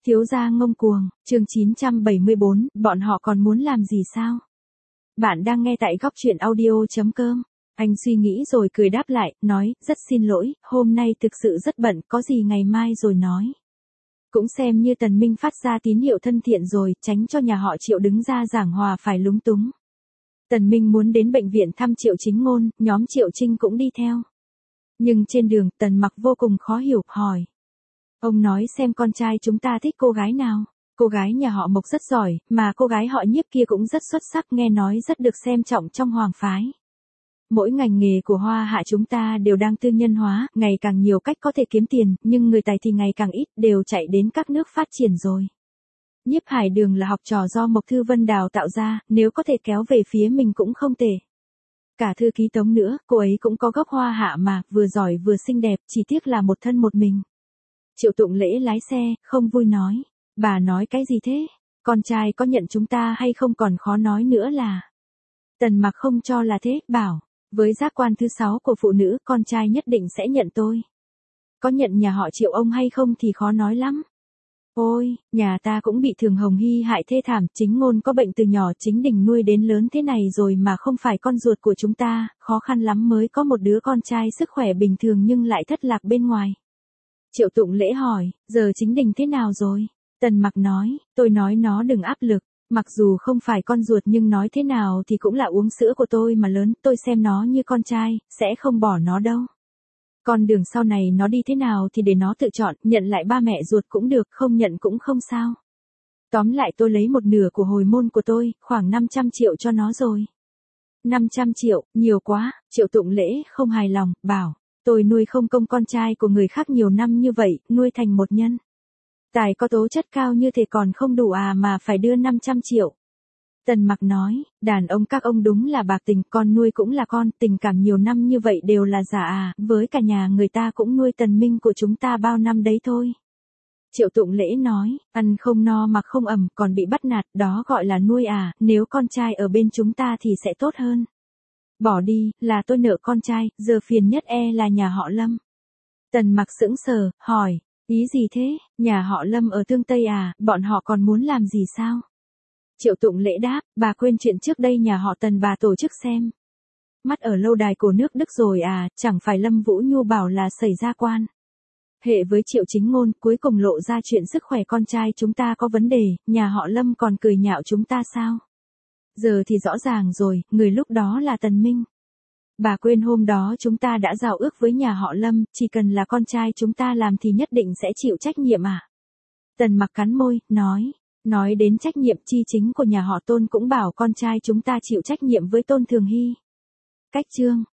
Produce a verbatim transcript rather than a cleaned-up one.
Thiếu gia ngông cuồng, chương chín trăm bảy mươi bốn, bọn họ còn muốn làm gì sao? Bạn đang nghe tại góc truyện audio chấm com. Anh suy nghĩ rồi cười đáp lại, nói, rất xin lỗi, hôm nay thực sự rất bận, có gì ngày mai rồi nói. Cũng xem như Tần Minh phát ra tín hiệu thân thiện rồi, tránh cho nhà họ Triệu đứng ra giảng hòa phải lúng túng. Tần Minh muốn đến bệnh viện thăm Triệu Chính Ngôn, nhóm Triệu Trinh cũng đi theo. Nhưng trên đường, Tần Mặc vô cùng khó hiểu, hỏi. Ông nói xem con trai chúng ta thích cô gái nào. Cô gái nhà họ Mộc rất giỏi, mà cô gái họ Nhiếp kia cũng rất xuất sắc, nghe nói rất được xem trọng trong hoàng phái. Mỗi ngành nghề của Hoa Hạ chúng ta đều đang tư nhân hóa, ngày càng nhiều cách có thể kiếm tiền, nhưng người tài thì ngày càng ít, đều chạy đến các nước phát triển rồi. Nhiếp Hải Đường là học trò do Mộc Thư Vân đào tạo ra, nếu có thể kéo về phía mình cũng không tệ. Cả thư ký Tống nữa, cô ấy cũng có gốc Hoa Hạ mà, vừa giỏi vừa xinh đẹp, chỉ tiếc là một thân một mình. Triệu Tụng Lễ lái xe, không vui nói. Bà nói cái gì thế? Con trai có nhận chúng ta hay không còn khó nói nữa là. Tần Mặc không cho là thế, bảo. Với giác quan thứ sáu của phụ nữ, con trai nhất định sẽ nhận tôi. Có nhận nhà họ Triệu ông hay không thì khó nói lắm. Ôi, nhà ta cũng bị Thường Hồng Hy hại thê thảm, Chính Ngôn có bệnh từ nhỏ, Chính Đình nuôi đến lớn thế này rồi mà không phải con ruột của chúng ta, khó khăn lắm mới có một đứa con trai sức khỏe bình thường nhưng lại thất lạc bên ngoài. Triệu Tụng Lễ hỏi, giờ Chính Đình thế nào rồi? Tần Mặc nói, tôi nói nó đừng áp lực, mặc dù không phải con ruột nhưng nói thế nào thì cũng là uống sữa của tôi mà lớn, tôi xem nó như con trai, sẽ không bỏ nó đâu. Con đường sau này nó đi thế nào thì để nó tự chọn, nhận lại ba mẹ ruột cũng được, không nhận cũng không sao. Tóm lại tôi lấy một nửa của hồi môn của tôi, khoảng năm trăm triệu cho nó rồi. năm trăm triệu, nhiều quá, Triệu Tụng Lễ không hài lòng, bảo. Tôi nuôi không công con trai của người khác nhiều năm như vậy, nuôi thành một nhân tài có tố chất cao như thế còn không đủ à mà phải đưa năm trăm triệu. Tần Mặc nói, đàn ông các ông đúng là bạc tình, con nuôi cũng là con, tình cảm nhiều năm như vậy đều là giả à, với cả nhà người ta cũng nuôi Tần Minh của chúng ta bao năm đấy thôi. Triệu Tụng Lễ nói, ăn không no mặc không ẩm, còn bị bắt nạt, đó gọi là nuôi à, nếu con trai ở bên chúng ta thì sẽ tốt hơn. Bỏ đi, là tôi nợ con trai, giờ phiền nhất e là nhà họ Lâm. Tần Mặc sững sờ, hỏi, ý gì thế, nhà họ Lâm ở Tương Tây à, bọn họ còn muốn làm gì sao? Triệu Tụng Lễ đáp, bà quên chuyện trước đây nhà họ Tần bà tổ chức xem. Mắt ở lâu đài cổ nước Đức rồi à, chẳng phải Lâm Vũ Nhu bảo là xảy ra quan hệ với Triệu Chính Ngôn, cuối cùng lộ ra chuyện sức khỏe con trai chúng ta có vấn đề, nhà họ Lâm còn cười nhạo chúng ta sao? Giờ thì rõ ràng rồi, người lúc đó là Tần Minh. Bà quên hôm đó chúng ta đã giao ước với nhà họ Lâm, chỉ cần là con trai chúng ta làm thì nhất định sẽ chịu trách nhiệm à? Tần Mặc cắn môi, nói, nói đến trách nhiệm chi chính của nhà họ Tôn cũng bảo con trai chúng ta chịu trách nhiệm với Tôn Thường Hy. Cách chương,